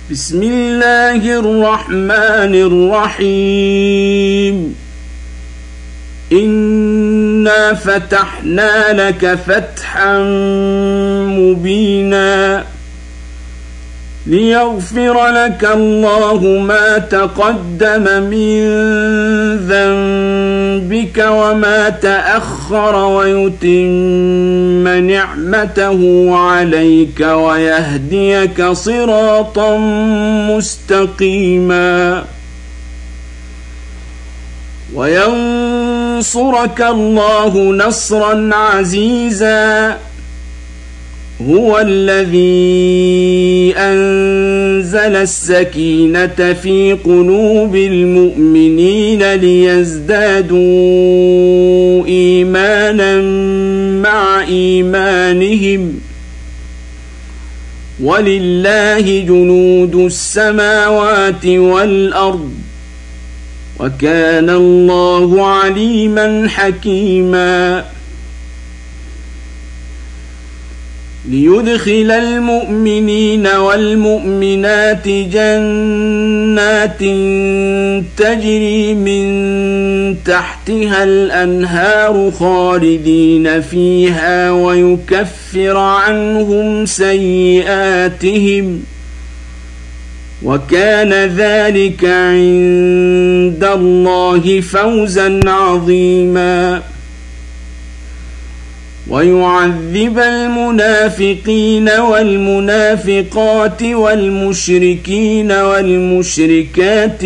بسم الله الرحمن الرحيم. إنا فتحنا لك فتحا مبينا ليغفر لك الله ما تقدم من ذنبك وما تأخر ويتم نعمته عليك ويهديك صراطا مستقيما وينصرك الله نصرا عزيزا. هو الذي أنزل السكينة في قلوب المؤمنين ليزدادوا إيمانا مع إيمانهم ولله جنود السماوات والأرض وكان الله عليما حكيما. ليدخل المؤمنين والمؤمنات جنات تجري من تحتها الأنهار خالدين فيها ويكفر عنهم سيئاتهم وكان ذلك عند الله فوزا عظيما. ويعذب المنافقين والمنافقات والمشركين والمشركات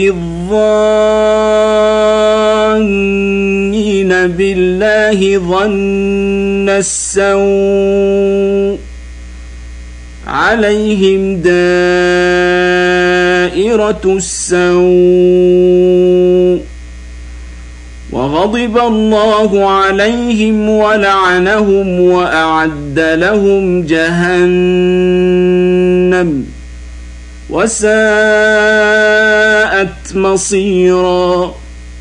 الظانين بالله ظن السوء عليهم دائرة السوء وغضب الله عليهم ولعنهم وأعد لهم جهنم وساءت مصيرا.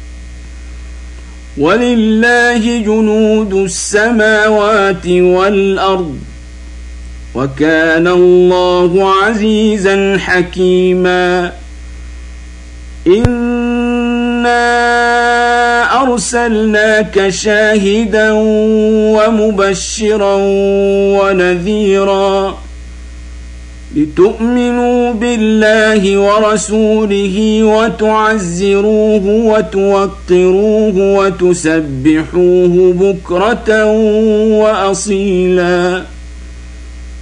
ولله جنود السماوات والأرض وكان الله عزيزا حكيما. إنا أرسلناك شاهدا ومبشرا ونذيرا لتؤمنوا بالله ورسوله وتعزروه وتوقروه وتسبحوه بكرة وأصيلا.